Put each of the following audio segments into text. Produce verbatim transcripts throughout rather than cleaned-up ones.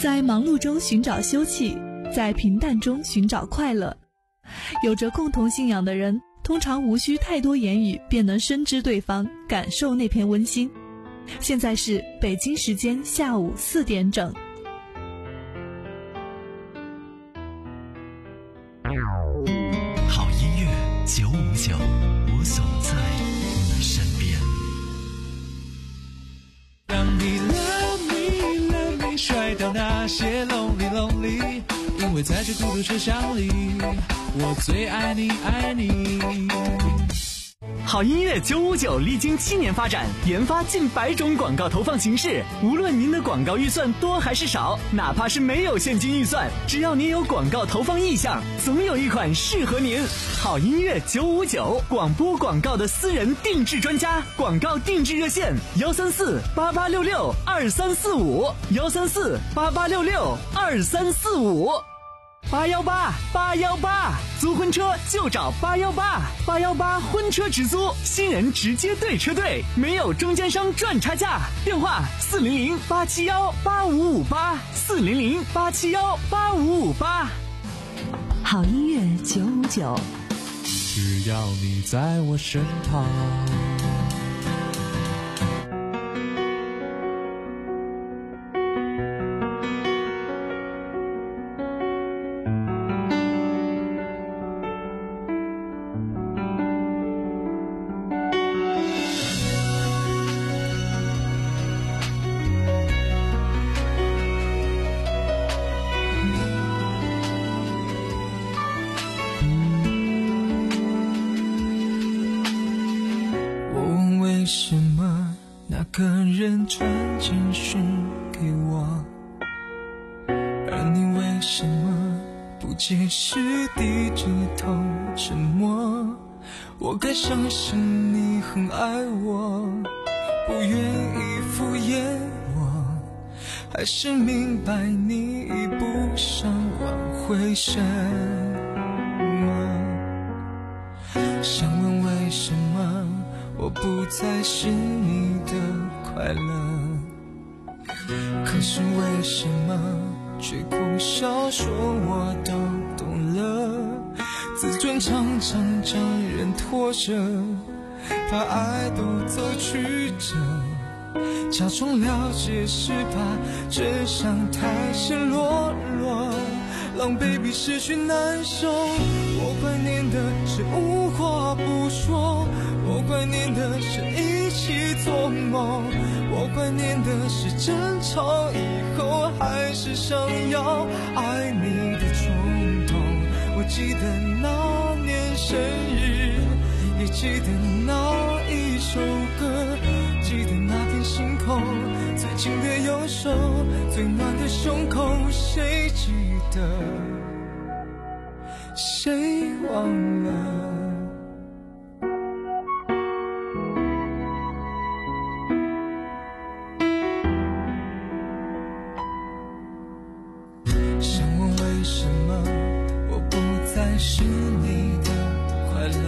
在忙碌中寻找休憩，在平淡中寻找快乐。有着共同信仰的人，通常无需太多言语便能深知对方，感受那片温馨。现在是北京时间下午四点整。 好音乐九五九，我总在你身边。 让你 love me love me 甩掉那些 lonely lonely， 因为在这孤独车厢里，我最爱你爱你。 好音乐九五九历经七年发展，研发近百种广告投放形式。无论您的广告预算多还是少，哪怕是没有现金预算，只要您有广告投放意向，总有一款适合您。好音乐九五九，广播广告的私人定制专家，广告定制热线幺三四八八六六二三四五幺三四八八六六二三四五。八幺八八幺八，租婚车就找八幺八，八幺八婚车直租，新人直接对车队，没有中间商赚差价。电话四零零八七幺八五五八，四零零八七幺八五五八。 好音乐九五九， 只要你在我身旁。为什么那个人传简讯给我，而你为什么不解释低着头沉默？我该相信你很爱我，不愿意敷衍我，还是明白你已不想挽回什么？想问为什么我不再是你的快乐，可是为什么却苦笑说我都懂了？自尊常常将人拖着，把爱都走曲折，假装了解是怕真相太赤裸裸，狼狈比失去难受。我怀念的是无话不说，我怀念的是一起做梦，我怀念的是争吵以后还是想要爱你的冲动。我记得那年生日，也记得那一首歌，记得那片星空，最近的右手，最暖的胸口，谁记得谁忘了？想问为什么我不再是你的快乐，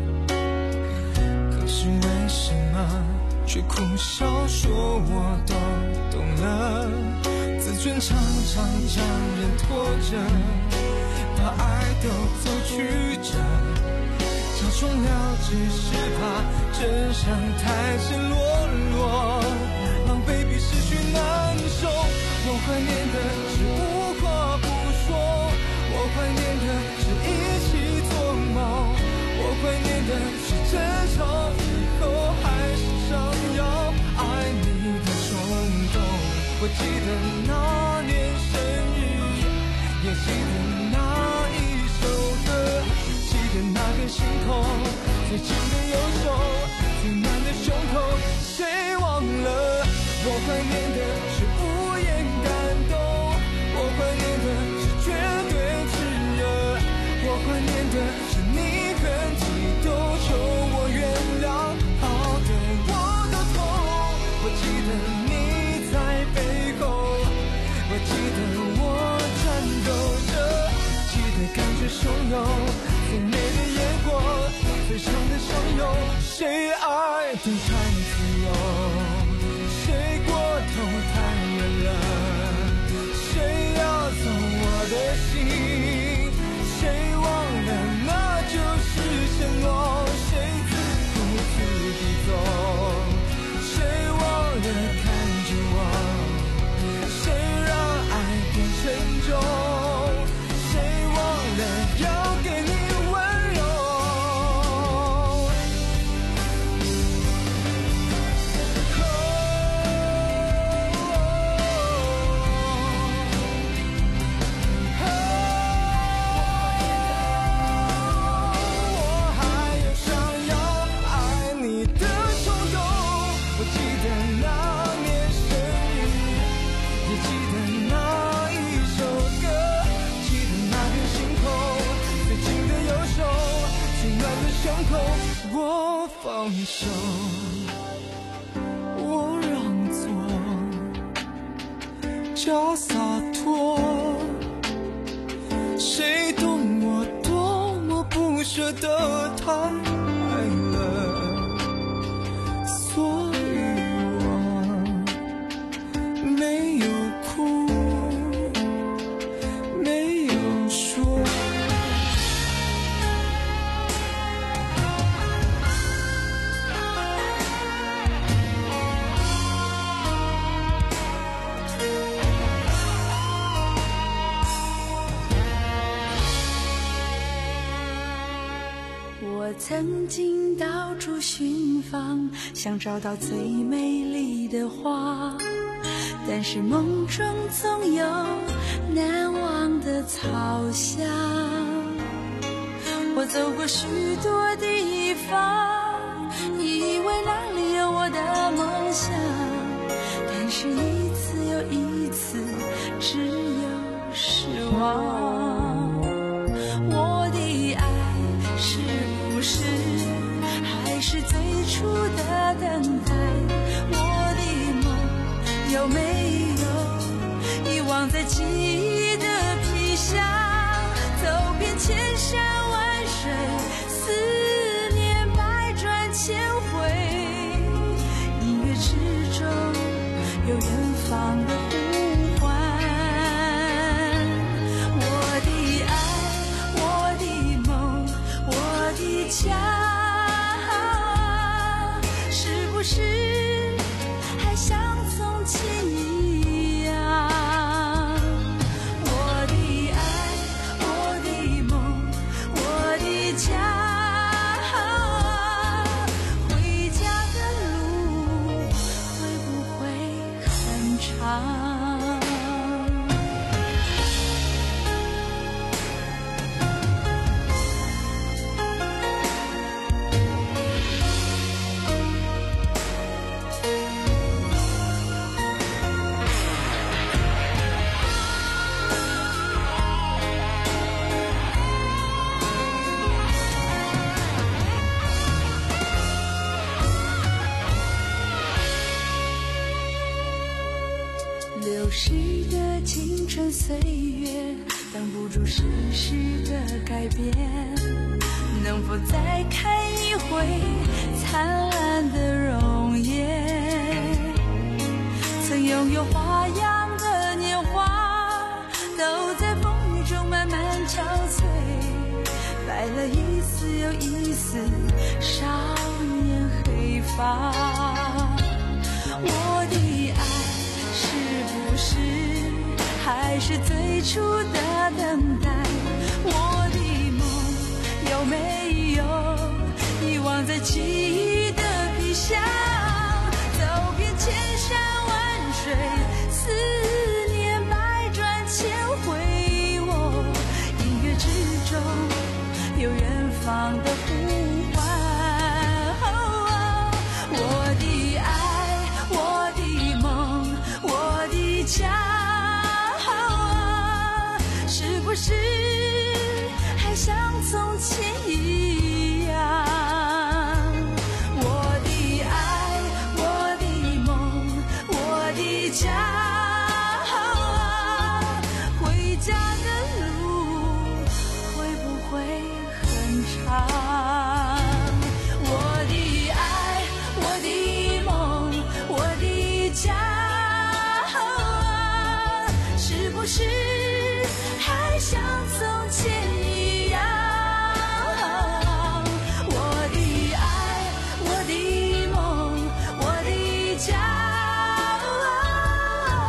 可是为什么却苦笑说我都懂了？自尊常常将人拖着，把爱都走曲折，假装了解是怕真相太赤裸裸，狼狈比失去难受。我怀念的是无话不说，我怀念的是一起做梦，我怀念的是争吵以后还是想要爱你的冲动。我记得那年生日，也记得那一首歌，记得那片星空，最近的右手，最暖的胸口，谁忘了？我怀念的是无言感动，我怀念的是绝对炽热，我怀念的是你很激动，求我原谅，好的我都痛。我记得你在背后，我记得我颤抖着，记得感觉汹涌，最美的烟火，最长的相拥，谁爱得太自由，谁过头太远了，谁笑，我让座，假洒脱。谁懂我多么不舍得太爱了，所以我没有哭，没有说。 我曾经到处寻访，想找到最美丽的花，但是梦中总有难忘的草香。我走过许多地方，以为那里有我的梦想，但是一次又一次只有失望。我的爱是不是还是最初的等待？我的梦有没有遗忘在记忆的皮箱？走遍千山万水，思念百转千回，音乐之中有远方的呼唤。我的爱，我的梦，我的家，是不是还像从前一样？我的爱，我的梦，我的家，回家的路会不会很长？流逝的青春岁月，挡不住世事的改变。能否再看一回灿烂的容颜？曾拥有花样的年华，都在风雨中慢慢憔悴，白了一丝又一丝少年黑发。我的爱是不是还是最初的等待？我的梦有没有遗忘在记忆的皮箱？走遍千山万水，思念百转千回，我音乐之中有远方的呼唤。我的爱，我的梦，我的家，是不是还像从前一样？我的爱，我的梦，我的家，回家的路会不会很长？我的爱，我的梦，我的家，是不是还像从前一样？我的爱，我的梦，我的家，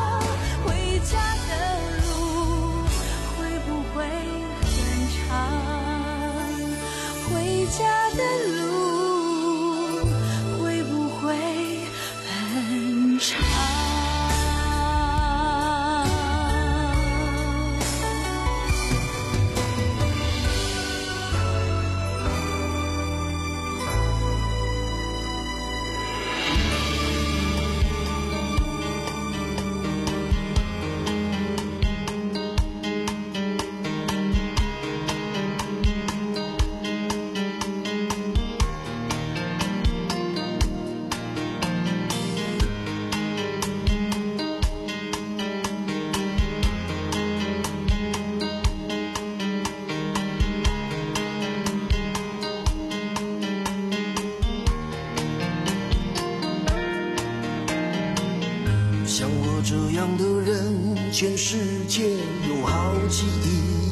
像我这样的人，全世界有好几亿，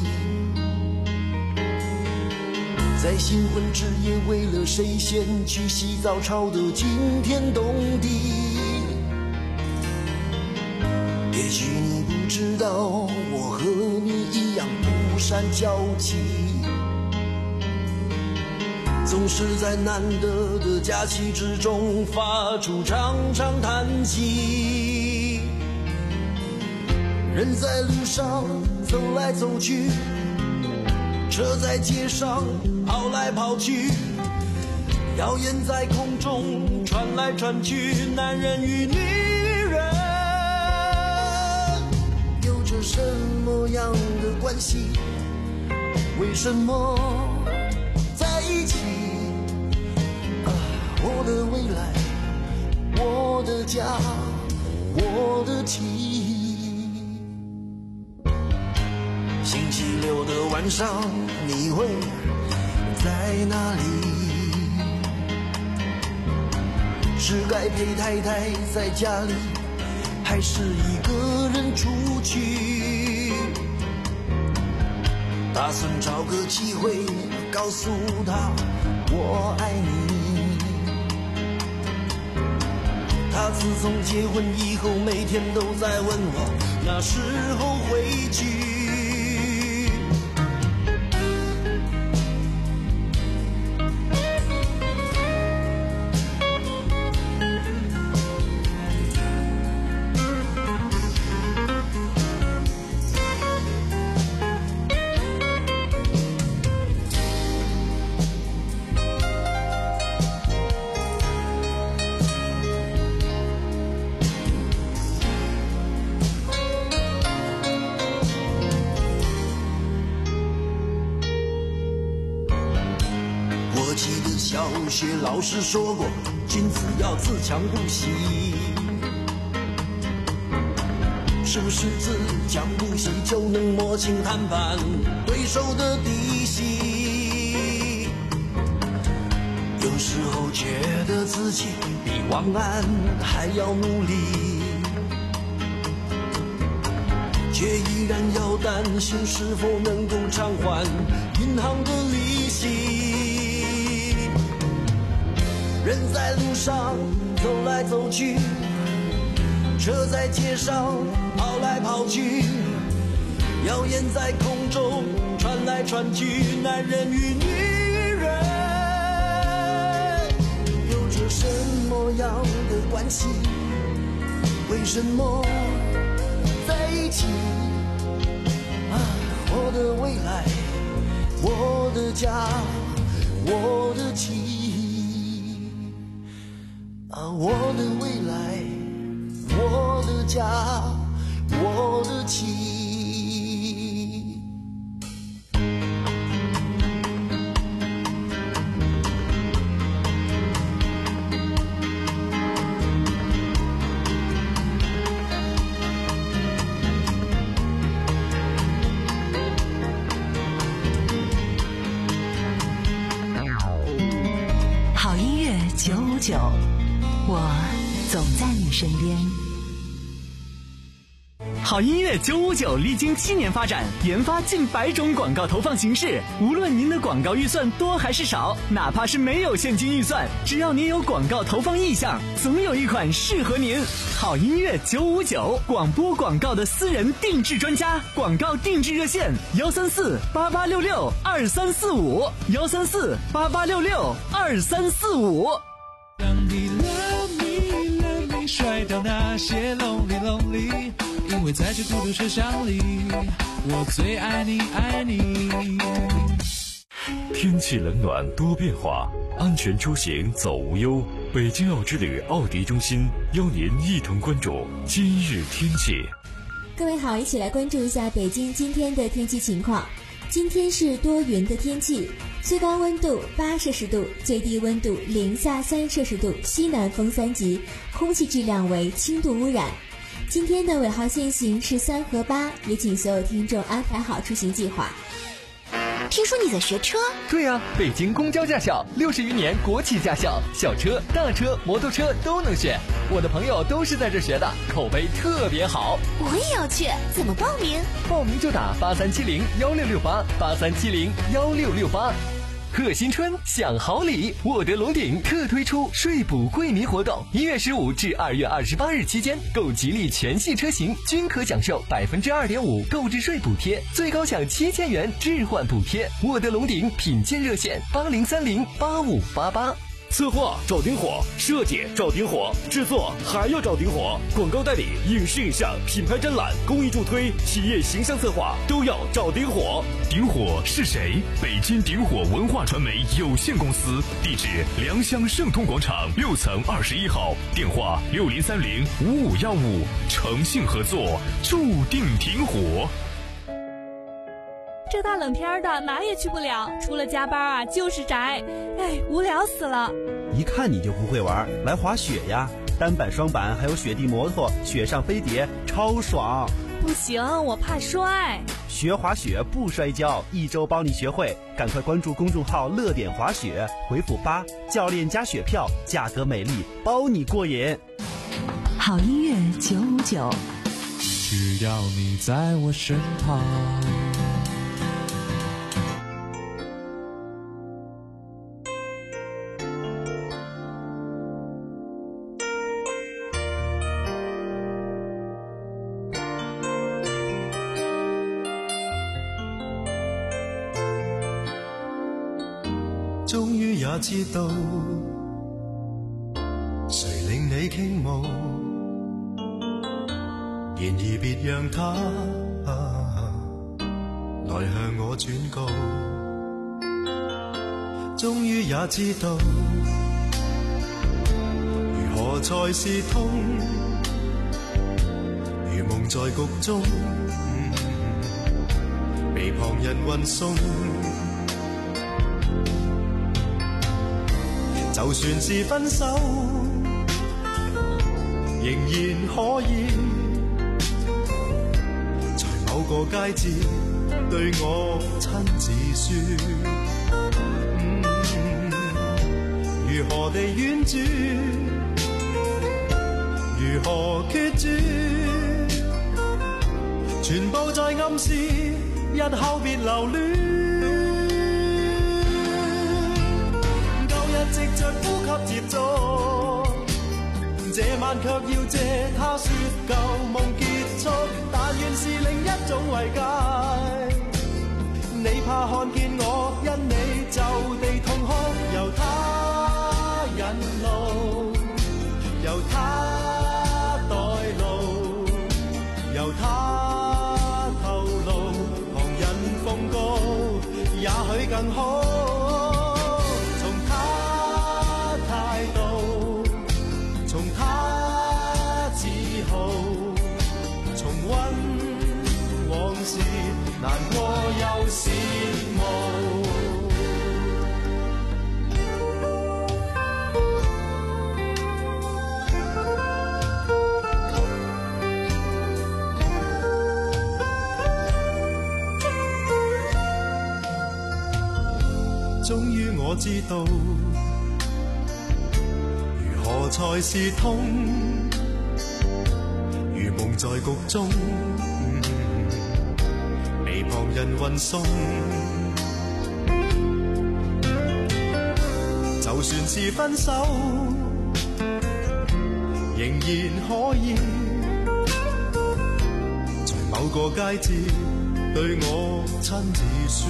在新婚之夜为了谁先去洗澡吵得惊天动地。也许你不知道，我和你一样不善交际，总是在难得的假期之中发出长长叹息。人在路上走来走去，车在街上跑来跑去，谣言在空中传来传去，男人与女人有着什么样的关系？为什么在一起？啊，我的未来，我的家，我的妻。星期六的晚上，你会在哪里？是该陪太太在家里，还是一个人出去？打算找个机会告诉他我爱你。他自从结婚以后，每天都在问我那时候回去。小学老师说过，君子要自强不息。是不是自强不息就能摸清谈判对手的底细？有时候觉得自己比王安还要努力，却依然要担心是否能够偿还银行的利息。人在路上走来走去，车在街上跑来跑去，谣言在空中传来传去，男人与女人有着什么样的关系？为什么在一起？啊，我的未来，我的家，我的妻。啊，我的未来，我的家，我的妻。 好音乐九五九。我总在你身边。 好音乐九五九历经七年发展，研发近百种广告投放形式。无论您的广告预算多还是少，哪怕是没有现金预算，只要您有广告投放意向，总有一款适合您。好音乐九五九，广播广告的私人定制专家，广告定制热线：幺三四八八六六二三四五，幺三四八八六六二三四五。 当你 love me love me 甩掉那些 lonely lonely， 因为在这孤独车厢里，我最爱你爱你。 天气冷暖多变化，安全出行走无忧。北京奥之旅奥迪中心邀您一同关注今日天气。 各位好，一起来关注一下北京今天的天气情况。今天是多云的天气，最高温度八摄氏度，最低温度零下三摄氏度，西南风三级，空气质量为轻度污染。今天的尾号限行是三和八，也请所有听众安排好出行计划。 听说你在学车？ 对啊，北京公交驾校六十余年国企驾校，小车、大车、摩托车都能选。 我的朋友都是在这学的，口碑特别好。 我也要去，怎么报名？ 报名就打八三七零幺六六八八三七零幺六六八。贺新春享好礼，沃德龙鼎特推出税补惠民活动，一月十五至二月二十八日期间，购吉利全系车型均可享受百分之二点五购置税补贴，最高享七千元置换补贴。沃德龙鼎品鉴热线八零三零八五八八。 策划找顶火，设计找顶火，制作还要找顶火，广告代理、影视影像、品牌展览、公益助推、企业形象策划都要找顶火。 顶火是谁？北京顶火文化传媒有限公司，地址良乡盛通广场六层二十一号，电话六零三零五五幺五，诚信合作，注定顶火。 这大冷天的哪也去不了，除了加班啊就是宅，哎，无聊死了。 一看你就不会玩，来滑雪呀，单板双板还有雪地摩托，雪上飞碟超爽。 不行，我怕摔。 学滑雪不摔跤，一周帮你学会，赶快关注公众号乐点滑雪，回复八，教练加雪票，价格美丽，包你过瘾。 好音乐九五九， 只要你在我身旁。 終於也知道，誰令你傾慕，然而別讓他、啊、來向我轉告。終於也知道，如何才是痛，如夢在局中，被旁人運送。就算是分手，仍然可以在某個佳節對我親自說、嗯、如何地婉轉，如何決絕，全部在暗示日後別留戀。藉着呼吸接觸，這晚卻要借他說舊夢結束，但願是另一種慰藉。你怕看見我因你就地痛哭，由他引路，由他代勞，由他透露，旁人奉告，也許更好。難過又羨慕，終於我知道，如何才是痛，如夢在局中。旁人運送，就算是分手，仍然可以在某個佳節對我親自說、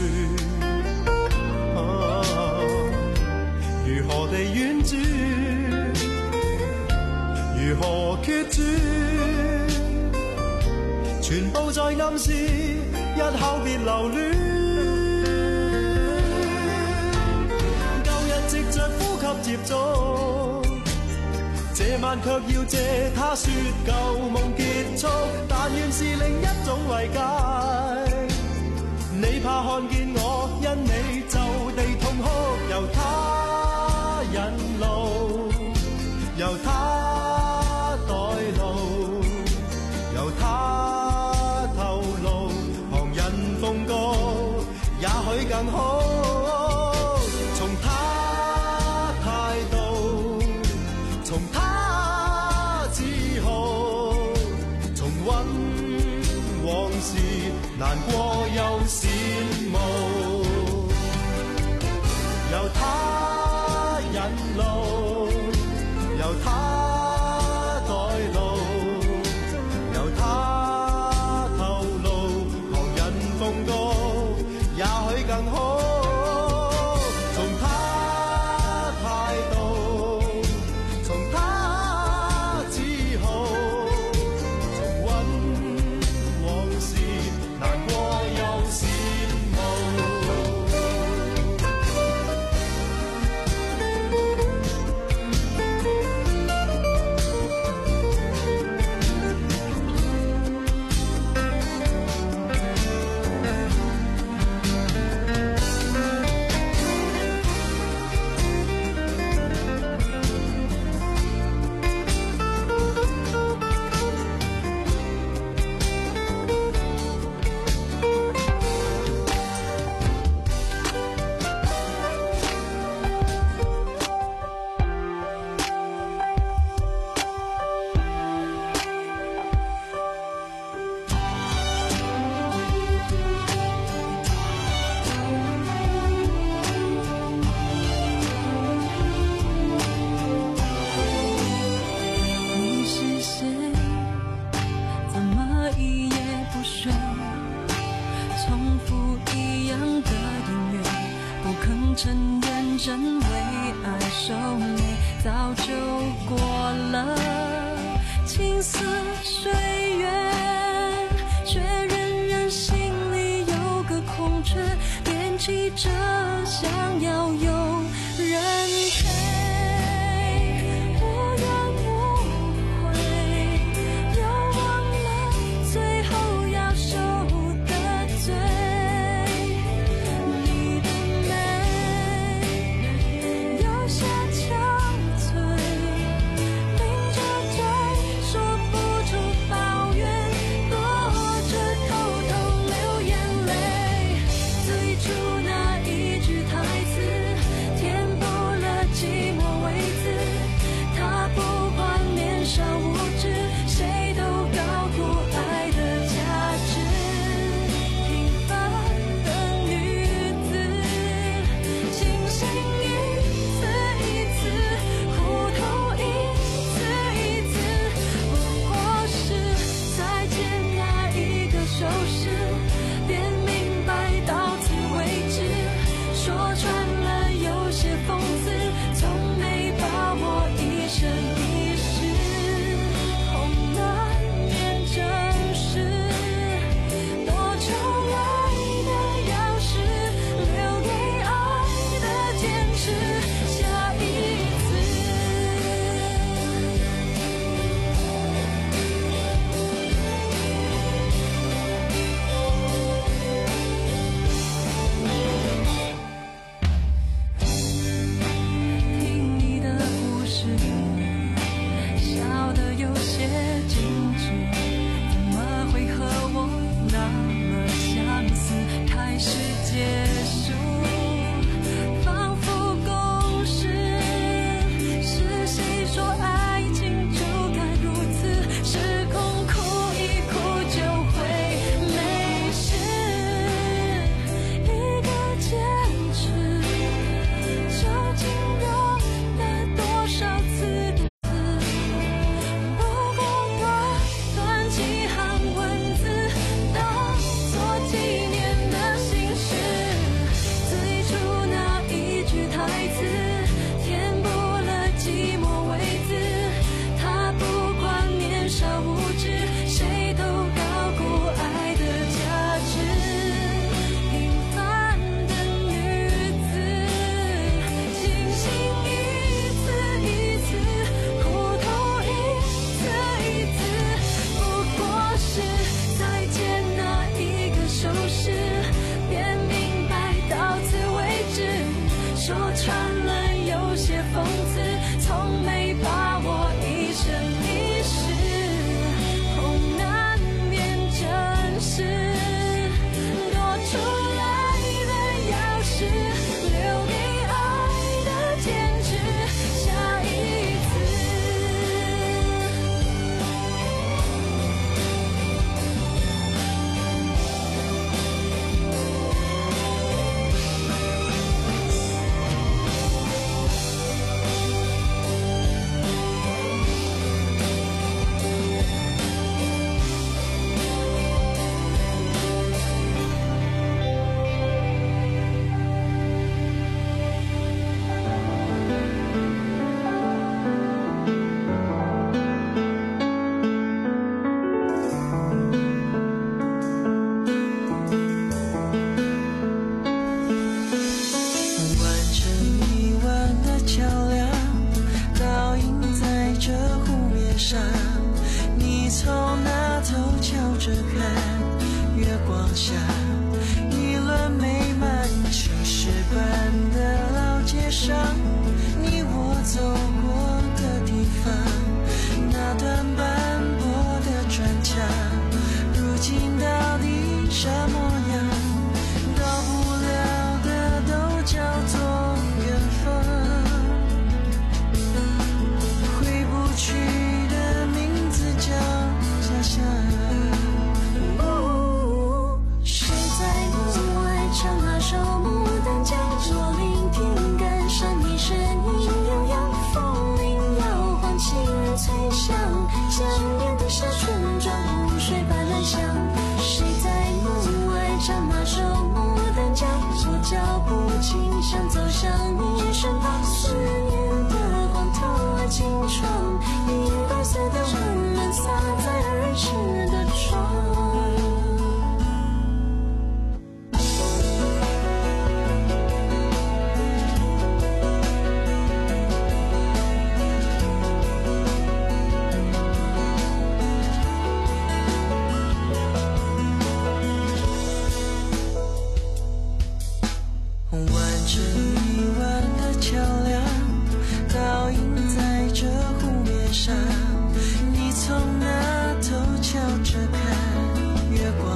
啊、如何地婉轉，如何決絕，全部在暗示日後別留戀，舊日藉着呼吸接觸，這晚卻要借他說舊夢結束，但願是另一種慰藉。你怕看見我因你就地痛哭，由他引路，由他代勞，由他透露，奉告也許更好，從他態度，從他揾往事，難過又羨慕，由他引路，由他改路，由他透露，旁人奉告，也許更好。從他態度，從他自豪，重溫往事，難過又羨慕。 那一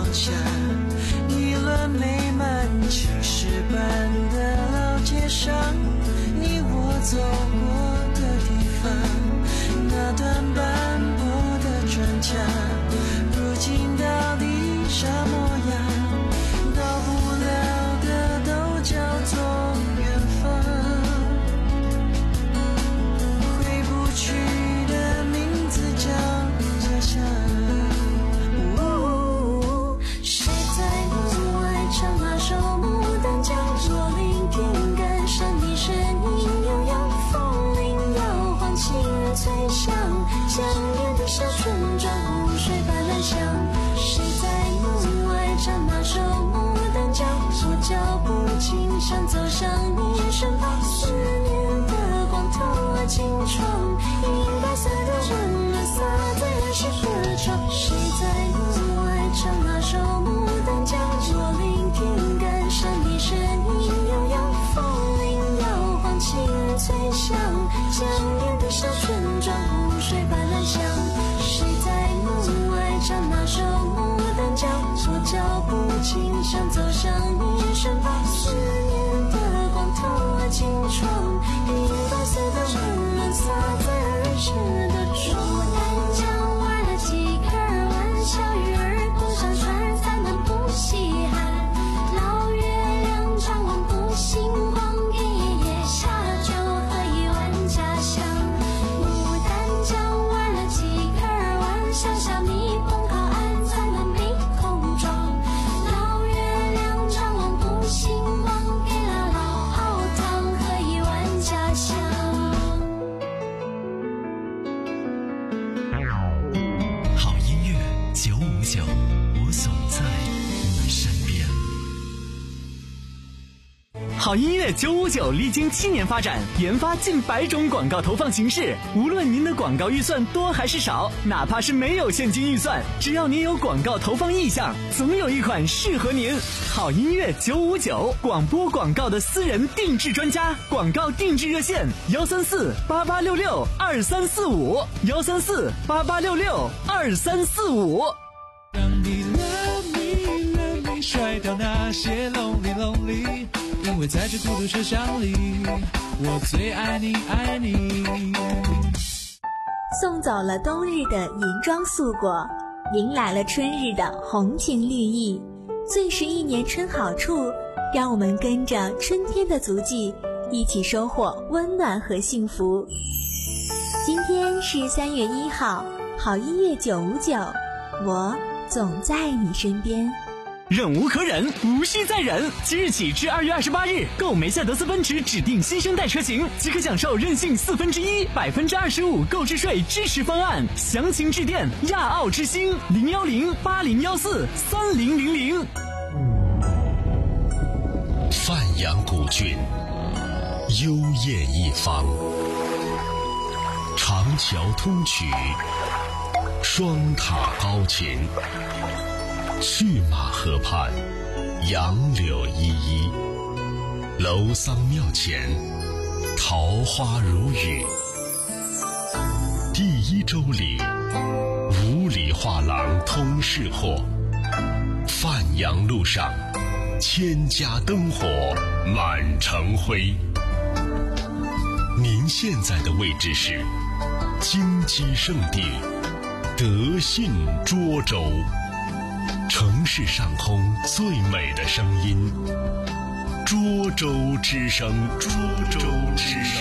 家，一轮美满青石板的老街上，你我走过的地方，那段斑驳的砖墙，如今到底啥模样？到不了的都叫做远方，回不去的名字叫家乡。谁在门外唱那首牡丹江？若聆听感伤的声音，悠悠风铃摇晃，情人醉乡，想念的小村庄，湖水般蓝香。谁在门外唱那首牡丹江？我脚步轻响走向你身旁，思念的光透了金窗，银白色的温暖洒在儿时的床。谁在门外唱那首牡丹江？若聆听感伤的声音，悠悠风铃摇晃，情人醉乡，想念的小村庄，湖水般蓝香。谁在门外唱那首牡丹江？我脚步轻响走向你身旁，思念的光透了金窗，银白色的温暖洒在儿时的床。牡丹江玩了几颗玩笑鱼儿，不上船咱们不稀罕，老月亮张望不星光，给爷爷下酒喝一碗家乡。牡丹江玩了几颗玩笑，小蜜蜂靠岸咱们避空撞，老月亮张望不星光，给了老熬汤喝一碗家乡。 好音乐九五九，我总在你身边。 好音乐九五九历经七年发展，研发近百种广告投放形式。无论您的广告预算多还是少，哪怕是没有现金预算，只要您有广告投放意向，总有一款适合您。好音乐九五九，广播广告的私人定制专家，广告定制热线：幺三四八八六六二三四五，幺三四八八六六二三四五。 让你 love me love me， 甩掉那些 lonely lonely， 因为在这孤独车厢里，我最爱你爱你。 送走了冬日的银装素裹，迎来了春日的红情绿意。最是一年春好处，让我们跟着春天的足迹，一起收获温暖和幸福。今天是三月一号，好音乐九五九，我总在你身边。 忍无可忍，无需再忍。即日起至二月二十八日，购梅赛德斯奔驰指定新生代车型，即可享受任性四分之一、百分之二十五购置税支持方案。详情致电亚奥之星零幺零八零幺四三零零零。 范阳古郡，幽艳一方，长桥通衢，双塔高琴。去马河畔，杨柳依依，楼桑庙前，桃花如雨。第一周里，五里画廊通市货，范阳路上，千家灯火满城辉。您现在的位置是金鸡圣地德信涿州。城市上空最美的声音，涿州之声，涿州之声。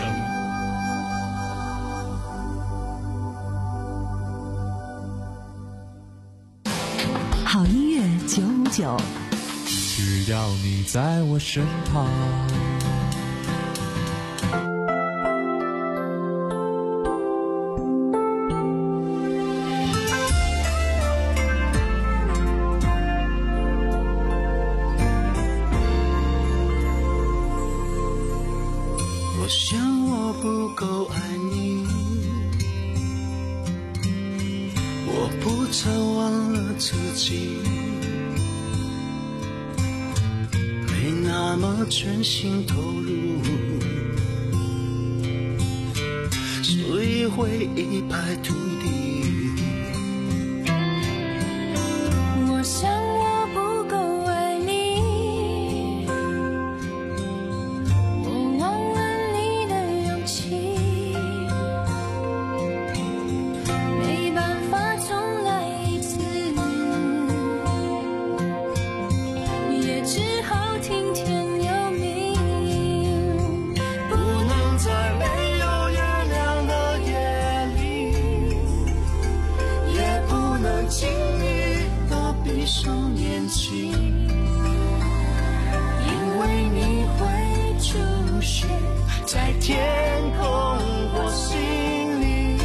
好音乐九五九， 只要你在我身旁。 我想我不够爱你，我不曾忘了自己，没那么全心投入，所以会一败涂地。 我想我上眼睛，因为你会出现在天空或心里，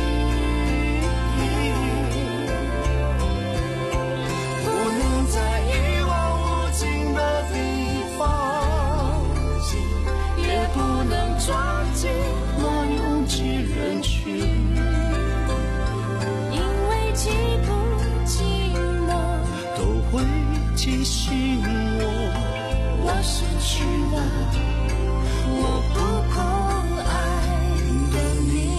不能在一望无尽的地方，也不能抓紧那拥挤人群， 因为寂不寂寞都会提醒我， 我失去了我不够爱的你。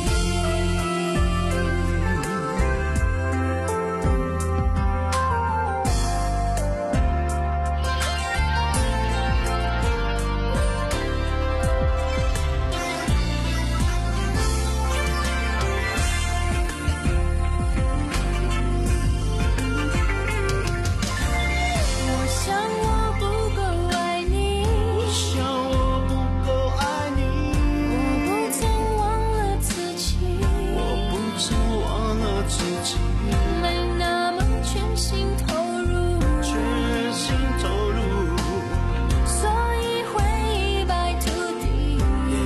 我想我不够爱你， 我想我不够爱你， 我不曾忘了自己， 我不曾忘了自己， 没那么全心投入， 全心投入， 所以会一败涂地。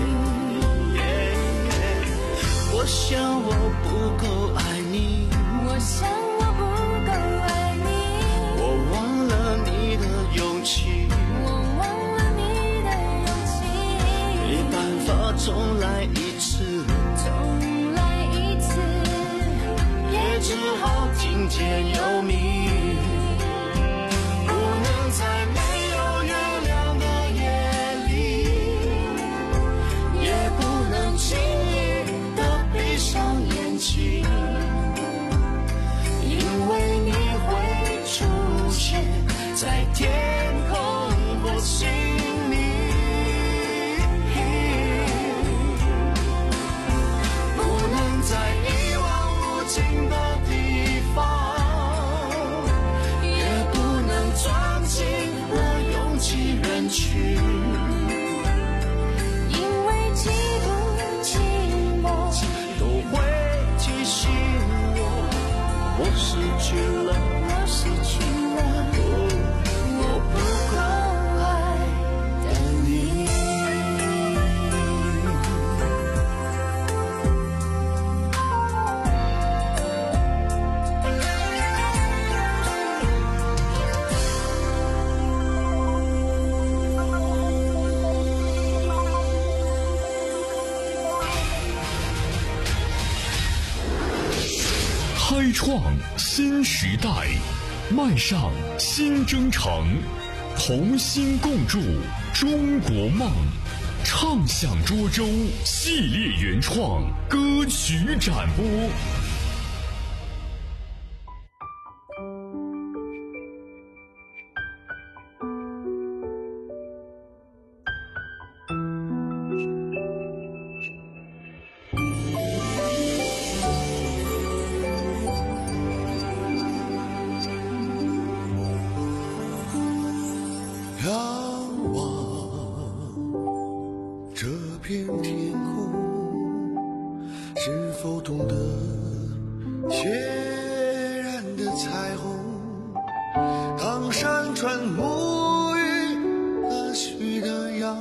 我想我不够爱你， 我想我不够爱你， 我忘了你的勇气， 我忘了你的勇气， 没办法重来一次， 重来一次， 也只好听天由命，不能在没有月亮的夜里，也不能轻易的闭上眼睛，因为你会出现在天空或心里，不能在一望无尽的地方，也不能钻进了拥挤人群， 因为寂不寂寞都会提醒我，我失去了， 我失去了我不够爱的你。 开创新时代，迈上新征程，同心共筑中国梦。畅享涿州系列原创歌曲展播。 仰望这片天空，是否懂得血染的彩虹？当山川沐浴了许的阳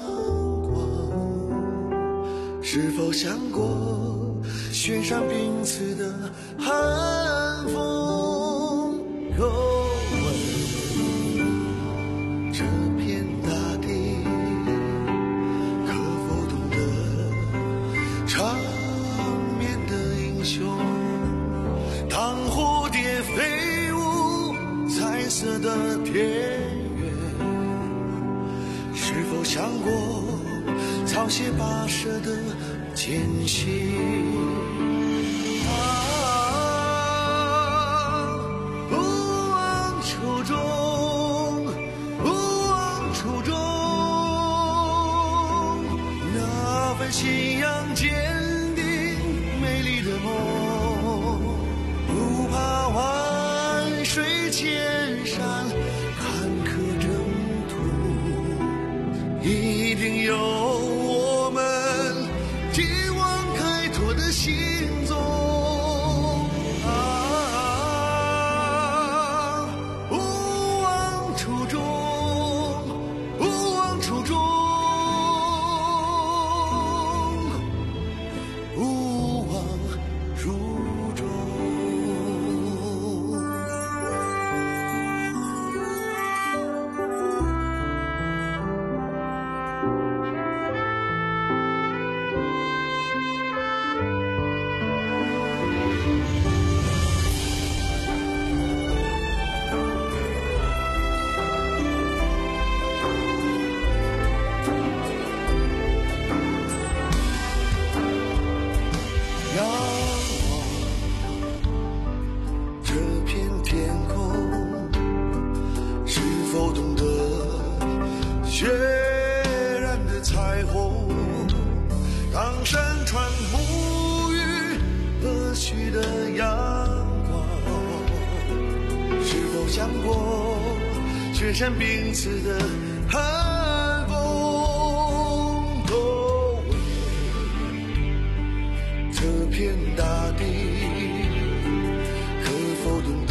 光，是否想过悬赏彼此的寒风？又问这片大地，可否懂得长眠的英雄？当蝴蝶飞舞彩色的田园，是否想过草鞋跋涉的艰辛？信仰坚定美丽的梦，不怕万水千山坎坷征途，一定有我们天网开拓的心踪啊！无雪山彼此的寒风都为这片大地，可否懂得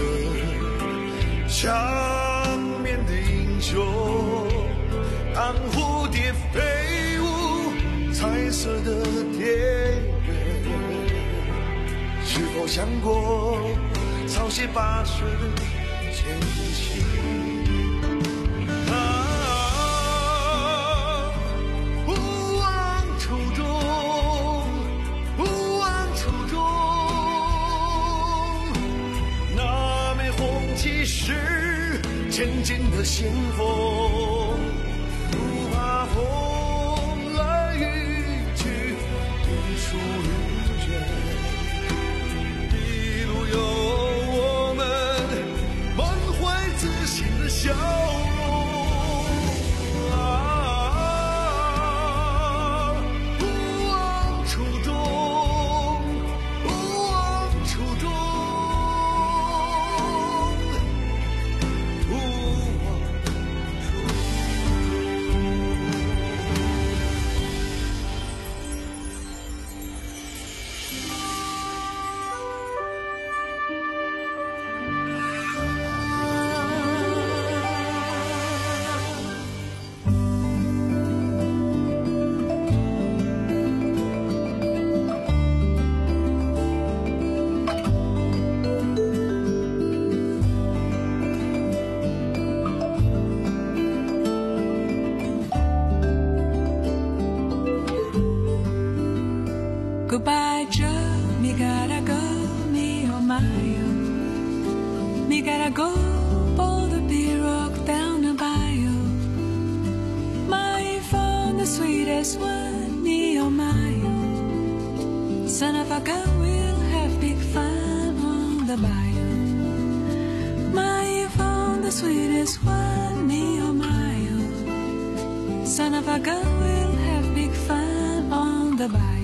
长眠的英雄？当蝴蝶飞舞彩色的田园，是否想过草鞋跋涉的前行？啊，不忘初衷，不忘初衷。那枚红旗是前进的先锋，不怕风来雨去，日出日卷，一路有我们满怀自信的笑容。啊，不忘初衷，不忘初衷，不忘 Goodbye, Joe. Me gotta go, me oh my oh. Me gotta go, pull the big rock down the bayou. My found the sweetest one, me oh my oh. Son of a gun, we'll have big fun on the bayou. My found the sweetest one, me oh my oh. Son of a gun, we'll have big fun on the bayou.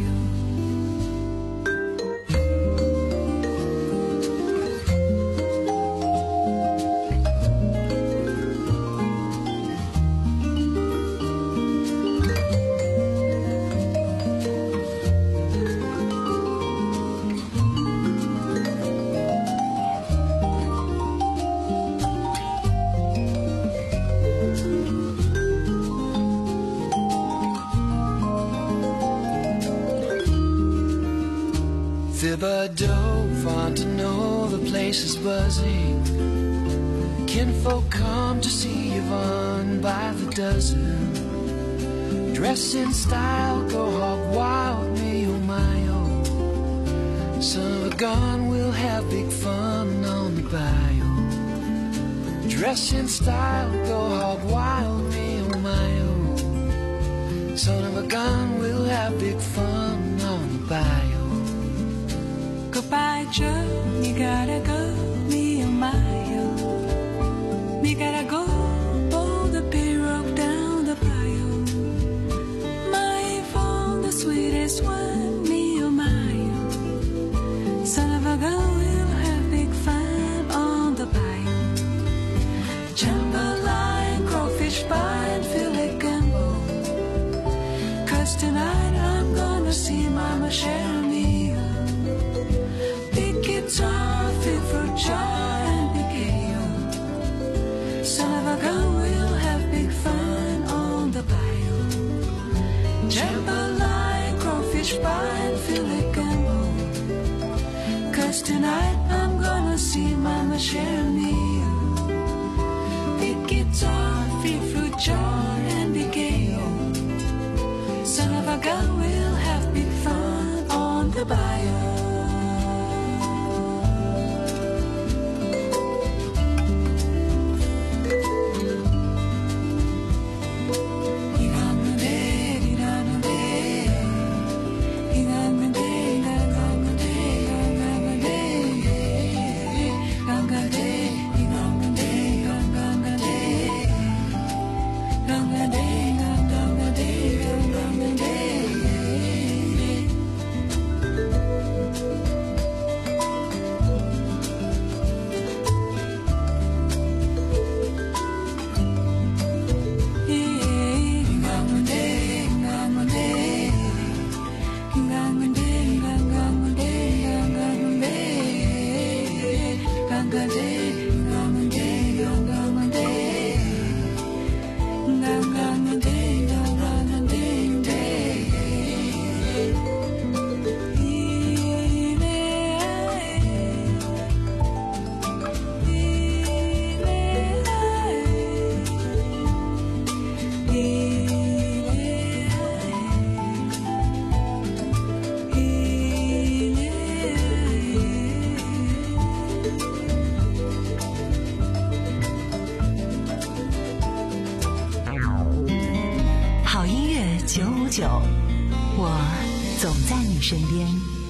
Thibodeau, Fontenot, the place is buzzing. Kinfolk come to see Yvonne by the dozen. Dress in style, go hog wild, me oh my oh. Son of a gun, we'll have big fun on the bayou. Dress in style, go hog wild, me oh my oh. Son of a gun, we'll have big fun on the bayou. Goodbye, Joe. Me gotta go, me oh my oh. Me gotta go, pull the big rock down the bayou. My phone, the sweetest one, me oh my oh. Son of a gun, we'll have big fun on the bayou. Jambalaya, crawfish pie, and filet gumbo. 'Cause tonight I'm gonna see Mama share me. Guitar, fit for jar and big ale. Son of a gun, we'll have big fun on the bayou. Jambalaya, crawfish pie, and filet gumbo. 'Cause tonight I'm gonna see Mama share me. Big guitar, fit fruit jar and big ale. Son of a gun, we'll have big fun on the bayou. 九五九，我总在你身边。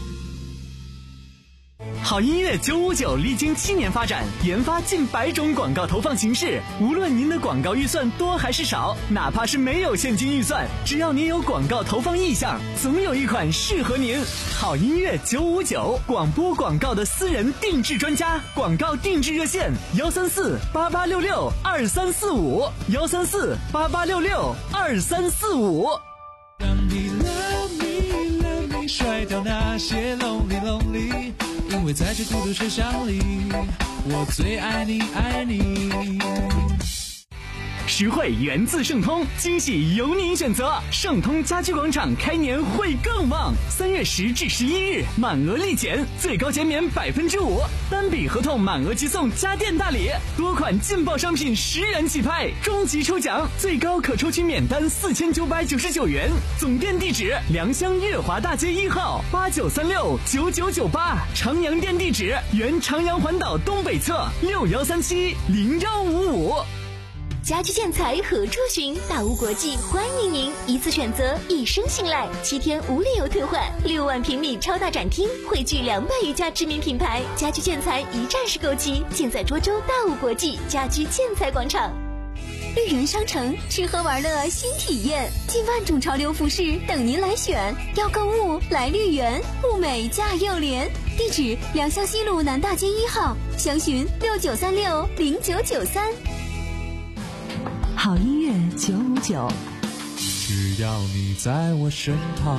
好音乐九五九历经七年发展，研发近百种广告投放形式。无论您的广告预算多还是少，哪怕是没有现金预算，只要您有广告投放意向，总有一款适合您。好音乐九五九，广播广告的私人定制专家，广告定制热线：幺三四八八六六二三四五，幺三四八八六六二三四五。 让你 love me love me， 甩掉那些 lonely lonely。因为在这孤独车厢里，我最爱你爱你。 实惠源自盛通，惊喜由您选择。盛通家居广场开年会更旺，三月十至十一日满额立减，最高减免百分之五，单笔合同满额即送家电大礼，多款劲爆商品十元起拍，终极抽奖最高可抽取免单四千九百九十九元。总店地址：良乡悦华大街一号八九三六九九九八，长阳店地址：原长阳环岛东北侧六幺三七零幺五五。 家居建材何处寻？大屋国际欢迎您，一次选择，一生信赖，七天无理由退换，六万平米超大展厅，汇聚两百余家知名品牌，家居建材一站式购齐，尽在涿州大屋国际家居建材广场。绿园商城，吃喝玩乐新体验，近万种潮流服饰等您来选。要购物来绿园，物美价又廉。地址：良乡西路南大街一号，详询六九三六零九九三。 好音乐九五九， 只要你在我身旁。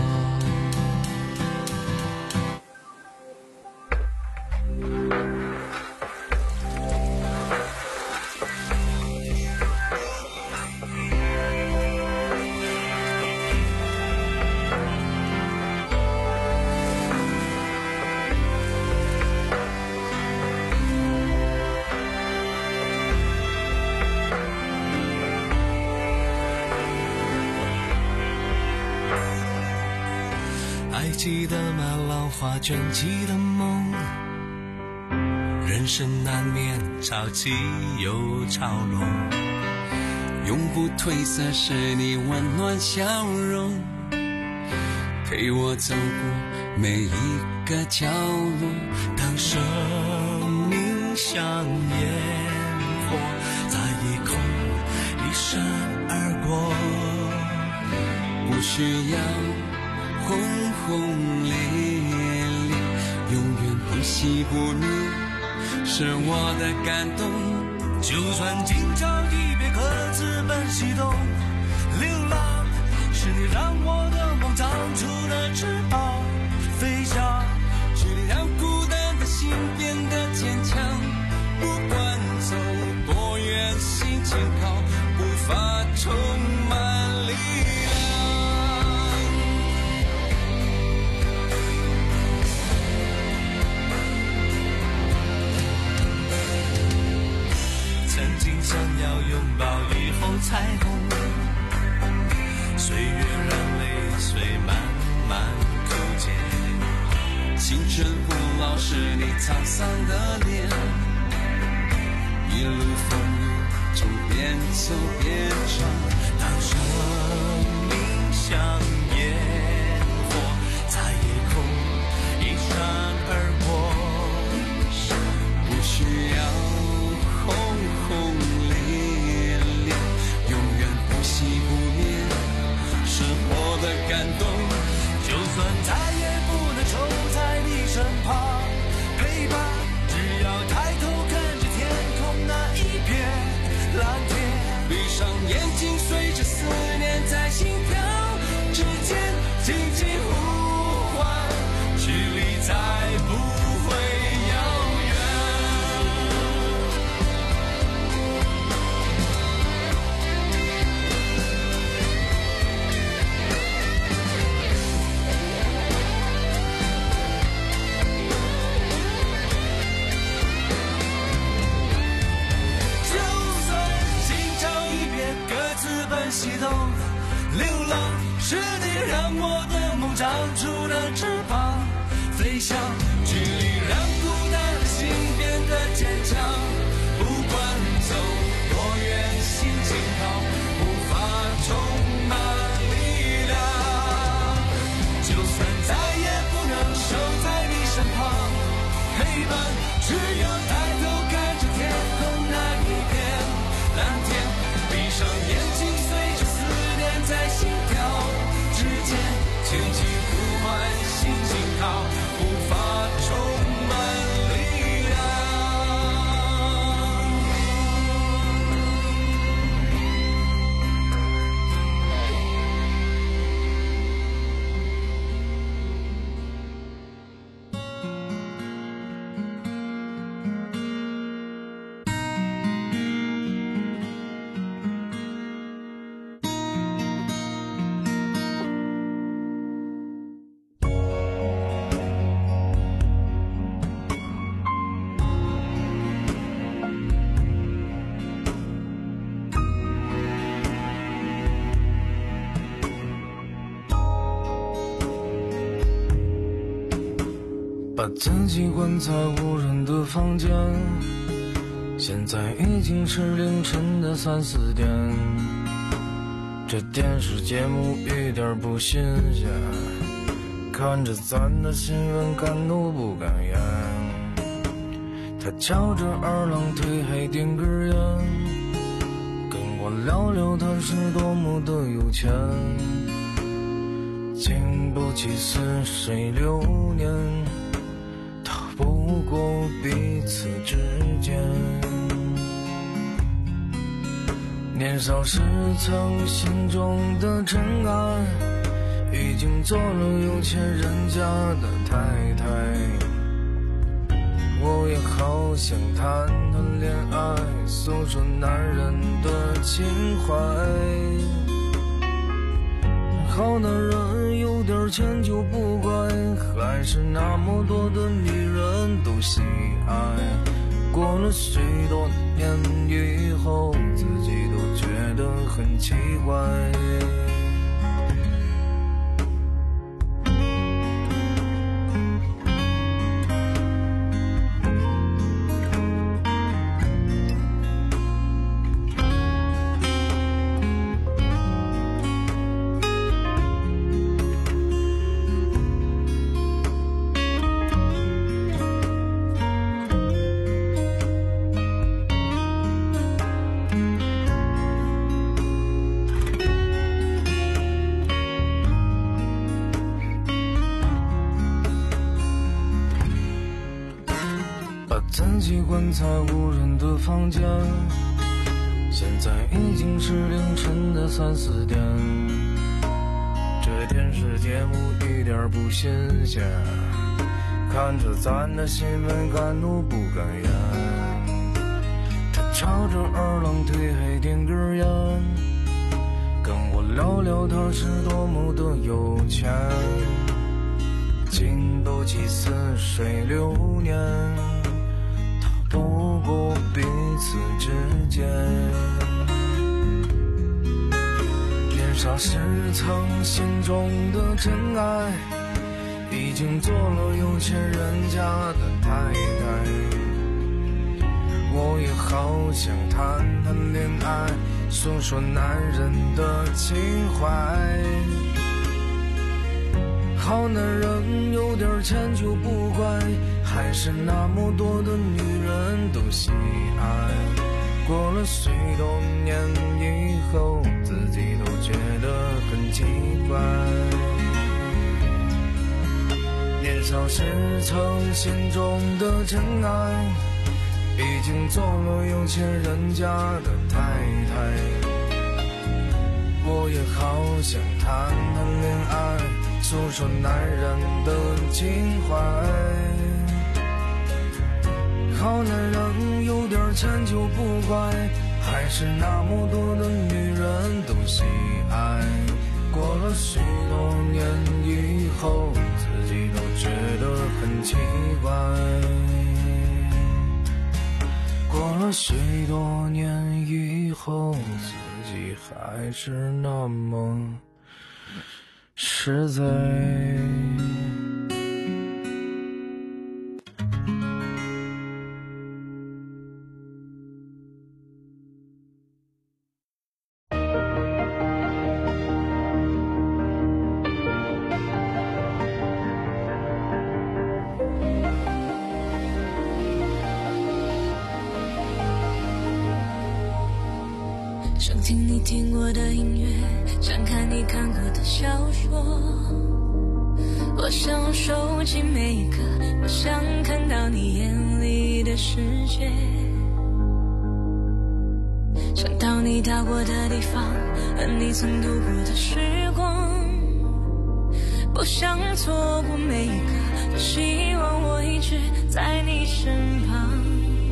记得吗？老花卷起的梦，人生难免潮起又潮落，永不褪色是你温暖笑容，陪我走过每一个角落。当生命像烟火，在夜空一闪而过，不需要轰轰烈烈，永远不熄不灭，是我的感动。就算今朝一别，各自奔西东，流浪是你让我的梦长出了翅膀，飞翔是你让孤单的心变得坚强。不管走多远，心情好，步伐充满力量。曾经想要拥抱以后彩虹，岁月让泪水慢慢枯竭，青春不老是你沧桑的脸，一路风雨中边走边闯。当生命像烟火，在夜空一闪而过，不需要轰轰烈烈，永远不熄不灭，是我的感动。就算再也不能守在你身旁陪伴，只要抬头看着天空那一片蓝天，闭上眼睛随着思念在心跳之间轻轻呼唤，距离再不会遥远。就算今朝一别，各自奔西东，流浪是你让我的梦长出了翅膀，飞翔距离让孤单的心变得坚强。不管走多远，心情好，步伐充满力量。 在心跳之间，轻轻呼唤心情好，无法充满力量。把自己关在无人的房间，现在已经是凌晨的三四点，这电视节目一点不新鲜，看着咱的新闻敢怒不敢言。他翘着二郎腿还点根烟，跟我聊聊他是多么的有钱，经不起似水流年，不过彼此之间。年少时曾心中的真爱，已经做了有钱人家的太太。我也好想谈谈恋爱，诉说男人的情怀。好男人有点钱就不乖，还是那么多的女人都喜爱。过了许多年以后，自己都觉得很奇怪。自己关在无人的房间，现在已经是凌晨的三四点，这电视节目一点不新鲜，看着咱的新闻敢怒不敢言。他翘着二郎腿还点根烟，跟我聊聊他是多么的有钱，经不起似水流年，不过彼此之间。年少时曾心中的真爱，已经做了有钱人家的太太。我也好想谈谈恋爱，诉说男人的情怀。好男人有点钱就不乖，还是那么多的女人都喜爱。过了许多年以后，自己都觉得很奇怪。年少时曾心中的真爱，已经做了有钱人家的太太。我也好想谈谈恋爱，诉说男人的情怀。好男人有点钱就不乖，还是那么多的女人都喜爱。过了许多年以后，自己都觉得很奇怪。过了许多年以后，自己还是那么实在。 想听你听过的音乐，想看你看过的小说。我想收集每一个，我想看到你眼里的世界，想到你到过的地方和你曾度过的时光，不想错过每一个，只希望我一直在你身旁。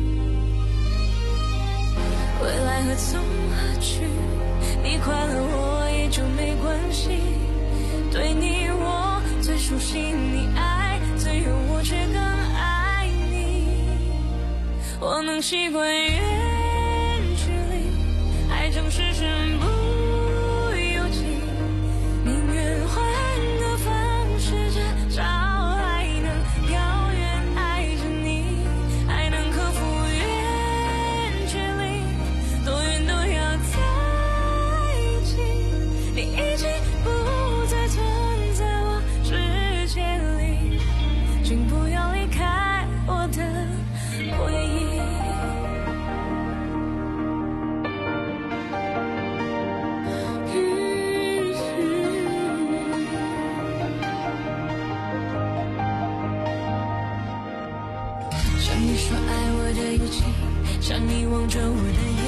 未来何从何去，你快乐我也就没关系，对你我最熟悉，你爱最有我却更爱你。我能习惯远距离，爱正是身不由己，宁愿换个方式至少还能遥远爱着你，还能克服远距离，多远都要在一起。你已经不再存在我世界里，请不要离开我的回忆。像你说爱我的语气，像你望着我的